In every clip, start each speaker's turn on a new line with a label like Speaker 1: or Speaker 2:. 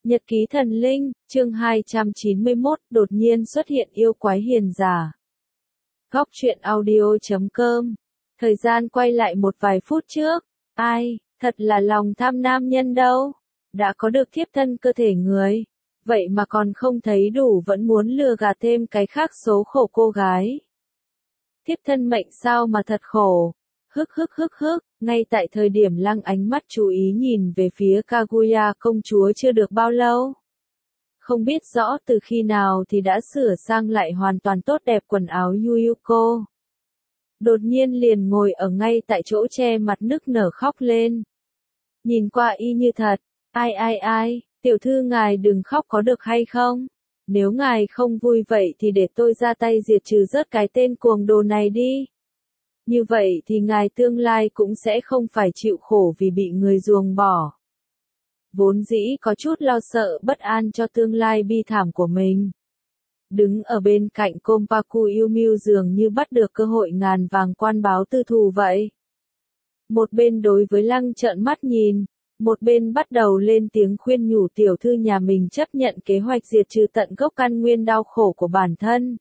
Speaker 1: Nhật ký thần linh, chương 291, đột nhiên xuất hiện yêu quái hiền giả. Góc truyện audio.com. Thời gian quay lại một vài phút trước. Ai, thật là lòng tham nam nhân đâu. Đã có được thiếp thân cơ thể người. Vậy mà còn không thấy đủ vẫn muốn lừa gạt thêm cái khác số khổ cô gái. Thiếp thân mệnh sao mà thật khổ. Ngay tại thời điểm Lăng ánh mắt chú ý nhìn về phía Kaguya công chúa chưa được bao lâu. Không biết rõ từ khi nào thì đã sửa sang lại hoàn toàn tốt đẹp quần áo Yuyuko. Đột nhiên liền ngồi ở ngay tại chỗ che mặt nức nở khóc lên. Nhìn qua y như thật, ai, tiểu thư ngài đừng khóc có được hay không? Nếu ngài không vui vậy thì để tôi ra tay diệt trừ rớt cái tên cuồng đồ này đi. Như vậy thì ngài tương lai cũng sẽ không phải chịu khổ vì bị người ruồng bỏ. Vốn dĩ có chút lo sợ bất an cho tương lai bi thảm của mình. Đứng ở bên cạnh Kompaku Yumiu dường như bắt được cơ hội ngàn vàng quan báo tư thù vậy. Một bên đối với Lăng trợn mắt nhìn, một bên bắt đầu lên tiếng khuyên nhủ tiểu thư nhà mình chấp nhận kế hoạch diệt trừ tận gốc căn nguyên đau khổ của bản thân.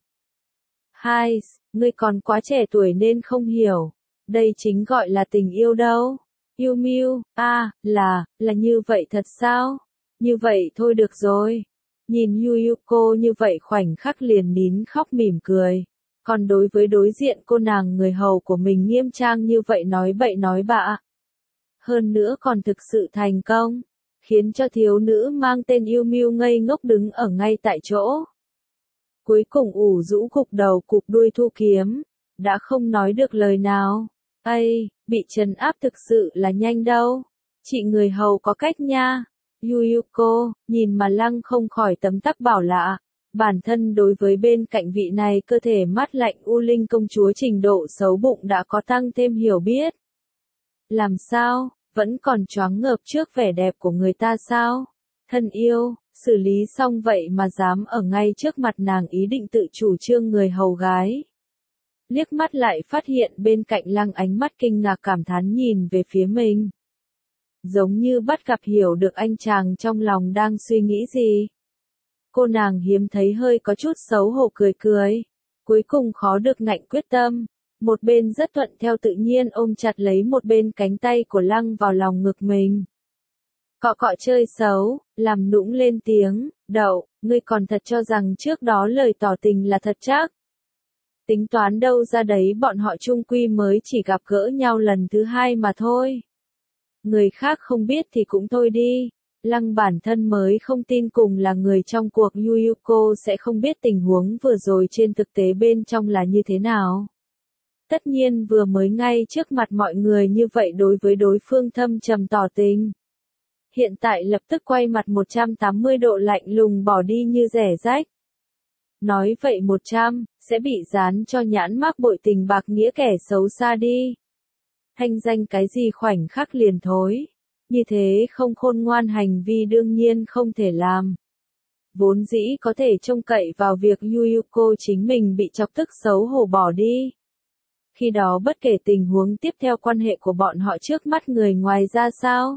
Speaker 1: Hai, ngươi còn quá trẻ tuổi nên không hiểu. Đây chính gọi là tình yêu đâu. Yumiu, là như vậy thật sao? Như vậy thôi được rồi. Nhìn Yuyuko như vậy khoảnh khắc liền nín khóc mỉm cười. Còn đối với đối diện cô nàng người hầu của mình nghiêm trang như vậy nói bậy nói bạ. Hơn nữa còn thực sự thành công. Khiến cho thiếu nữ mang tên Yumiu ngây ngốc đứng ở ngay tại chỗ. Cuối cùng ủ rũ gục đầu cụp đuôi thu kiếm, đã không nói được lời nào. Bị trấn áp thực sự là nhanh đâu. Chị người hầu có cách nha. Yuyuko, nhìn mà Lăng không khỏi tấm tắc bảo lạ. Bản thân đối với bên cạnh vị này cơ thể mát lạnh U Linh công chúa trình độ xấu bụng đã có tăng thêm hiểu biết. Làm sao, vẫn còn choáng ngợp trước vẻ đẹp của người ta sao? Thân yêu, xử lý xong vậy mà dám ở ngay trước mặt nàng ý định tự chủ trương người hầu gái. Liếc mắt lại phát hiện bên cạnh Lăng ánh mắt kinh ngạc cảm thán nhìn về phía mình. Giống như bắt gặp hiểu được anh chàng trong lòng đang suy nghĩ gì. Cô nàng hiếm thấy hơi có chút xấu hổ cười. Cuối cùng khó được ngạnh quyết tâm. Một bên rất thuận theo tự nhiên ôm chặt lấy một bên cánh tay của Lăng vào lòng ngực mình. Cọ chơi xấu, làm nũng lên tiếng, đậu, ngươi còn thật cho rằng trước đó lời tỏ tình là thật chắc. Tính toán đâu ra đấy bọn họ chung quy mới chỉ gặp gỡ nhau lần thứ hai mà thôi. Người khác không biết thì cũng thôi đi. Lăng bản thân mới không tin cùng là người trong cuộc Yuyuko sẽ không biết tình huống vừa rồi trên thực tế bên trong là như thế nào. Tất nhiên vừa mới ngay trước mặt mọi người như vậy đối với đối phương thâm trầm tỏ tình. Hiện tại lập tức quay mặt 180 độ lạnh lùng bỏ đi như rẻ rách. Nói vậy 100, sẽ bị dán cho nhãn mác bội tình bạc nghĩa kẻ xấu xa đi. Thanh danh cái gì khoảnh khắc liền thối. Như thế không khôn ngoan hành vi đương nhiên không thể làm. Vốn dĩ có thể trông cậy vào việc Yuyuko chính mình bị chọc tức xấu hổ bỏ đi. Khi đó bất kể tình huống tiếp theo quan hệ của bọn họ trước mắt người ngoài ra sao.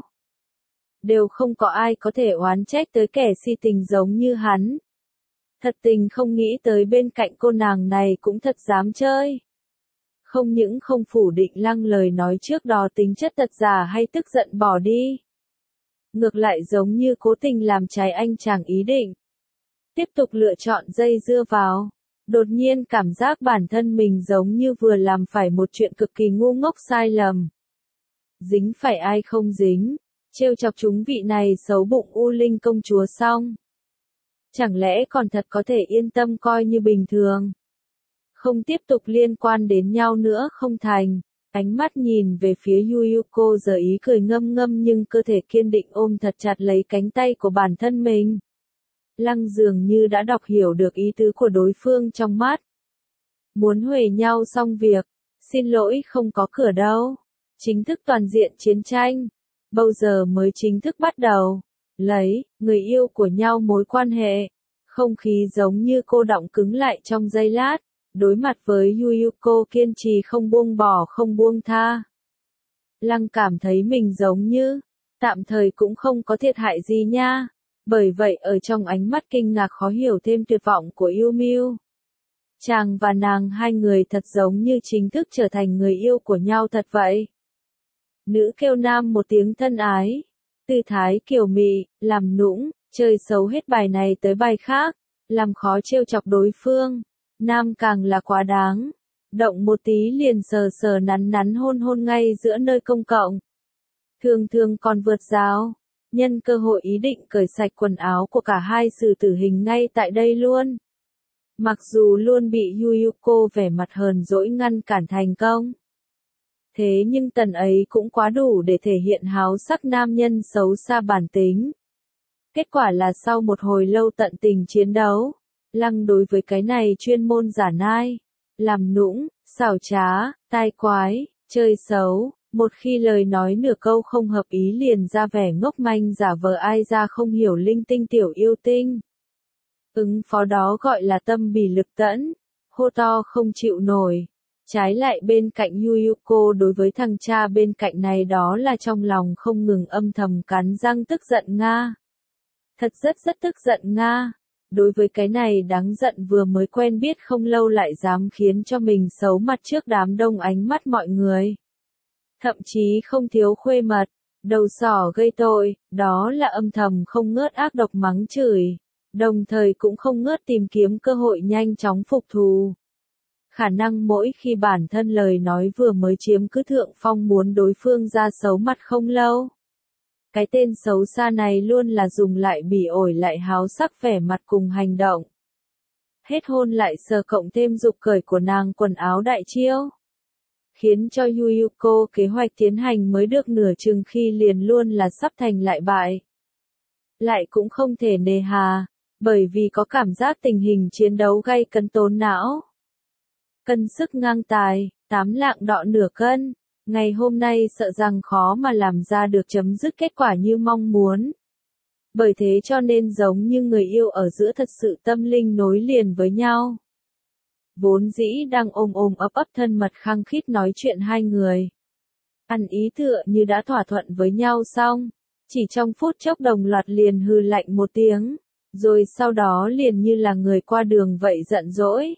Speaker 1: Đều không có ai có thể oán trách tới kẻ si tình giống như hắn. Thật tình không nghĩ tới bên cạnh cô nàng này cũng thật dám chơi. Không những không phủ định Lăng lời nói trước đó tính chất thật giả hay tức giận bỏ đi. Ngược lại giống như cố tình làm trái anh chàng ý định. Tiếp tục lựa chọn dây dưa vào. Đột nhiên cảm giác bản thân mình giống như vừa làm phải một chuyện cực kỳ ngu ngốc sai lầm. Dính phải ai không dính. Trêu chọc chúng vị này xấu bụng U Linh công chúa xong. Chẳng lẽ còn thật có thể yên tâm coi như bình thường. Không tiếp tục liên quan đến nhau nữa không thành. Ánh mắt nhìn về phía Yuyuko giờ ý cười ngâm ngâm nhưng cơ thể kiên định ôm thật chặt lấy cánh tay của bản thân mình. Lăng dường như đã đọc hiểu được ý tứ của đối phương trong mắt. Muốn huề nhau xong việc. Xin lỗi không có cửa đâu. Chính thức toàn diện chiến tranh. Bao giờ mới chính thức bắt đầu. Lấy, người yêu của nhau mối quan hệ. Không khí giống như cô đọng cứng lại trong giây lát. Đối mặt với Yuyuko kiên trì không buông bỏ không buông tha. Lăng cảm thấy mình giống như, tạm thời cũng không có thiệt hại gì nha. Bởi vậy ở trong ánh mắt kinh ngạc khó hiểu thêm tuyệt vọng của Yêu Mưu, chàng và nàng hai người thật giống như chính thức trở thành người yêu của nhau thật vậy. Nữ kêu nam một tiếng thân ái, tư thái kiều mị, làm nũng, chơi xấu hết bài này tới bài khác, làm khó trêu chọc đối phương. Nam càng là quá đáng, động một tí liền sờ sờ nắn nắn hôn hôn ngay giữa nơi công cộng. Thường thường còn vượt rào, nhân cơ hội ý định cởi sạch quần áo của cả hai xử tử hình ngay tại đây luôn. Mặc dù luôn bị Yuyuko vẻ mặt hờn dỗi ngăn cản thành công. Thế nhưng tần ấy cũng quá đủ để thể hiện háo sắc nam nhân xấu xa bản tính. Kết quả là sau một hồi lâu tận tình chiến đấu, Lăng đối với cái này chuyên môn giả nai, làm nũng, xảo trá, tai quái, chơi xấu, một khi lời nói nửa câu không hợp ý liền ra vẻ ngốc manh giả vờ ai ra không hiểu linh tinh tiểu yêu tinh. Ứng phó đó gọi là tâm bỉ lực tẫn, hô to không chịu nổi. Trái lại bên cạnh Yuyuko đối với thằng cha bên cạnh này đó là trong lòng không ngừng âm thầm cắn răng tức giận Nga. Thật rất tức giận Nga. Đối với cái này đáng giận vừa mới quen biết không lâu lại dám khiến cho mình xấu mặt trước đám đông ánh mắt mọi người. Thậm chí không thiếu khuê mật, đầu sỏ gây tội, đó là âm thầm không ngớt ác độc mắng chửi, đồng thời cũng không ngớt tìm kiếm cơ hội nhanh chóng phục thù. Khả năng mỗi khi bản thân lời nói vừa mới chiếm cứ thượng phong muốn đối phương ra xấu mặt không lâu. Cái tên xấu xa này luôn là dùng lại bỉ ổi lại háo sắc vẻ mặt cùng hành động. Hết hôn lại sờ cộng thêm dục cởi của nàng quần áo đại chiêu. Khiến cho Yuyuko kế hoạch tiến hành mới được nửa chừng khi liền luôn là sắp thành lại bại. Lại cũng không thể nề hà, bởi vì có cảm giác tình hình chiến đấu gay cấn tốn não. Cân sức ngang tài, 8 lạng đọ nửa cân, ngày hôm nay sợ rằng khó mà làm ra được chấm dứt kết quả như mong muốn. Bởi thế cho nên giống như người yêu ở giữa thật sự tâm linh nối liền với nhau. Vốn dĩ đang ôm ấp thân mật khăng khít nói chuyện hai người. Ăn ý tựa như đã thỏa thuận với nhau xong, chỉ trong phút chốc đồng loạt liền hừ lạnh một tiếng, rồi sau đó liền như là người qua đường vậy giận dỗi.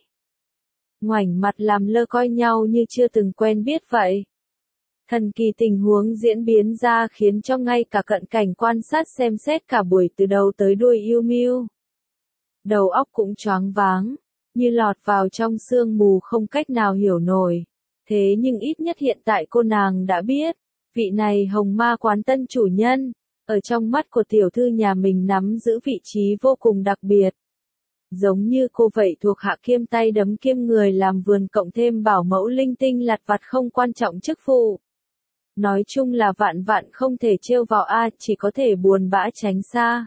Speaker 1: Ngoảnh mặt làm lơ coi nhau như chưa từng quen biết vậy. Thần kỳ tình huống diễn biến ra khiến cho ngay cả cận cảnh quan sát xem xét cả buổi từ đầu tới đuôi Yêu Mưu. Đầu óc cũng choáng váng, như lọt vào trong sương mù không cách nào hiểu nổi. Thế nhưng ít nhất hiện tại cô nàng đã biết, vị này hồng ma quán tân chủ nhân, ở trong mắt của tiểu thư nhà mình nắm giữ vị trí vô cùng đặc biệt. Giống như cô vậy thuộc hạ kiêm tay đấm kiêm người làm vườn cộng thêm bảo mẫu linh tinh lặt vặt không quan trọng chức vụ. Nói chung là vạn vạn không thể trêu vào chỉ có thể buồn bã tránh xa.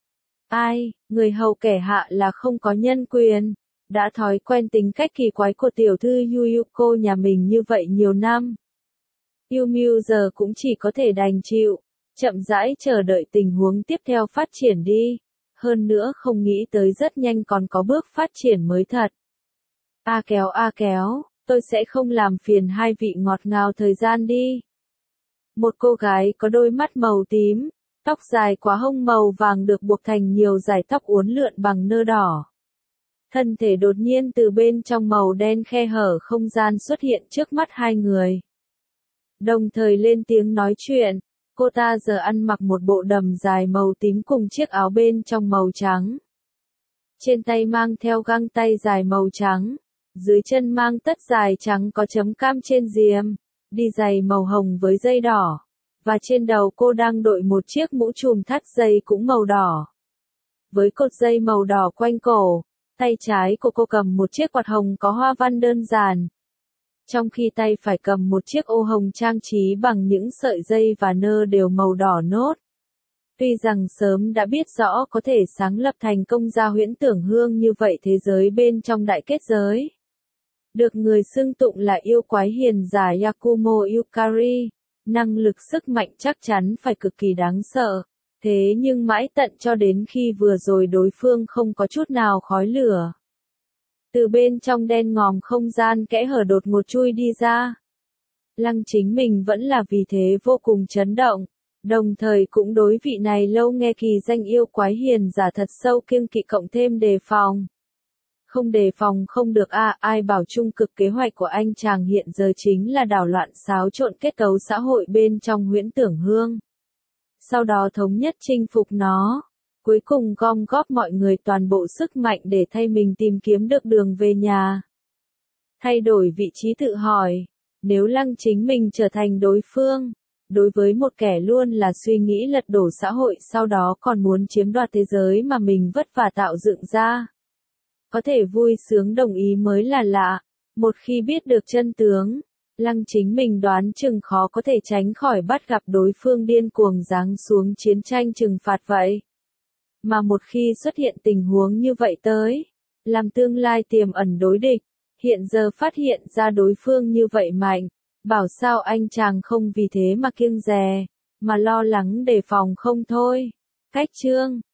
Speaker 1: Ai, người hầu kẻ hạ là không có nhân quyền, đã thói quen tính cách kỳ quái của tiểu thư Yuyuko nhà mình như vậy nhiều năm. Yêu Mưu giờ cũng chỉ có thể đành chịu, chậm rãi chờ đợi tình huống tiếp theo phát triển đi. Hơn nữa không nghĩ tới rất nhanh còn có bước phát triển mới thật. A kéo, tôi sẽ không làm phiền hai vị ngọt ngào thời gian đi. Một cô gái có đôi mắt màu tím, tóc dài quá hông màu vàng được buộc thành nhiều dải tóc uốn lượn bằng nơ đỏ. Thân thể đột nhiên từ bên trong màu đen khe hở không gian xuất hiện trước mắt hai người. Đồng thời lên tiếng nói chuyện. Cô ta giờ ăn mặc một bộ đầm dài màu tím cùng chiếc áo bên trong màu trắng. Trên tay mang theo găng tay dài màu trắng, dưới chân mang tất dài trắng có chấm cam trên diêm, đi giày màu hồng với dây đỏ, và trên đầu cô đang đội một chiếc mũ trùm thắt dây cũng màu đỏ. Với cột dây màu đỏ quanh cổ, tay trái của cô cầm một chiếc quạt hồng có hoa văn đơn giản. Trong khi tay phải cầm một chiếc ô hồng trang trí bằng những sợi dây và nơ đều màu đỏ nốt. Tuy rằng sớm đã biết rõ có thể sáng lập thành công gia huyễn tưởng hương như vậy thế giới bên trong đại kết giới. Được người xưng tụng là yêu quái hiền giả Yakumo Yukari, năng lực sức mạnh chắc chắn phải cực kỳ đáng sợ. Thế nhưng mãi tận cho đến khi vừa rồi đối phương không có chút nào khói lửa. Từ bên trong đen ngòm không gian kẽ hở đột ngột chui đi ra. Lăng chính mình vẫn là vì thế vô cùng chấn động. Đồng thời cũng đối vị này lâu nghe kỳ danh yêu quái hiền giả thật sâu kiêng kỵ cộng thêm đề phòng. Không đề phòng không được ai bảo trung cực kế hoạch của anh chàng hiện giờ chính là đảo loạn xáo trộn kết cấu xã hội bên trong huyễn tưởng hương. Sau đó thống nhất chinh phục nó. Cuối cùng gom góp mọi người toàn bộ sức mạnh để thay mình tìm kiếm được đường về nhà. Thay đổi vị trí tự hỏi, nếu Lăng Chính mình trở thành đối phương, đối với một kẻ luôn là suy nghĩ lật đổ xã hội sau đó còn muốn chiếm đoạt thế giới mà mình vất vả tạo dựng ra. Có thể vui sướng đồng ý mới là lạ, một khi biết được chân tướng, Lăng Chính mình đoán chừng khó có thể tránh khỏi bắt gặp đối phương điên cuồng giáng xuống chiến tranh trừng phạt vậy. Mà một khi xuất hiện tình huống như vậy tới, làm tương lai tiềm ẩn đối địch, hiện giờ phát hiện ra đối phương như vậy mạnh, bảo sao anh chàng không vì thế mà kiêng dè, mà lo lắng đề phòng không thôi. Cách chương